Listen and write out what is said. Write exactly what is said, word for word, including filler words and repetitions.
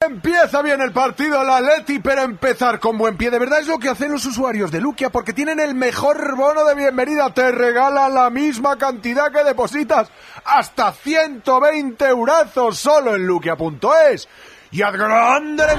Empieza bien el partido el Atleti, pero empezar con buen pie de verdad es lo que hacen los usuarios de Luquia, porque tienen el mejor bono de bienvenida. Te regalan la misma cantidad que depositas, hasta ciento veinte eurazos solo en luquia punto es. Y haz grande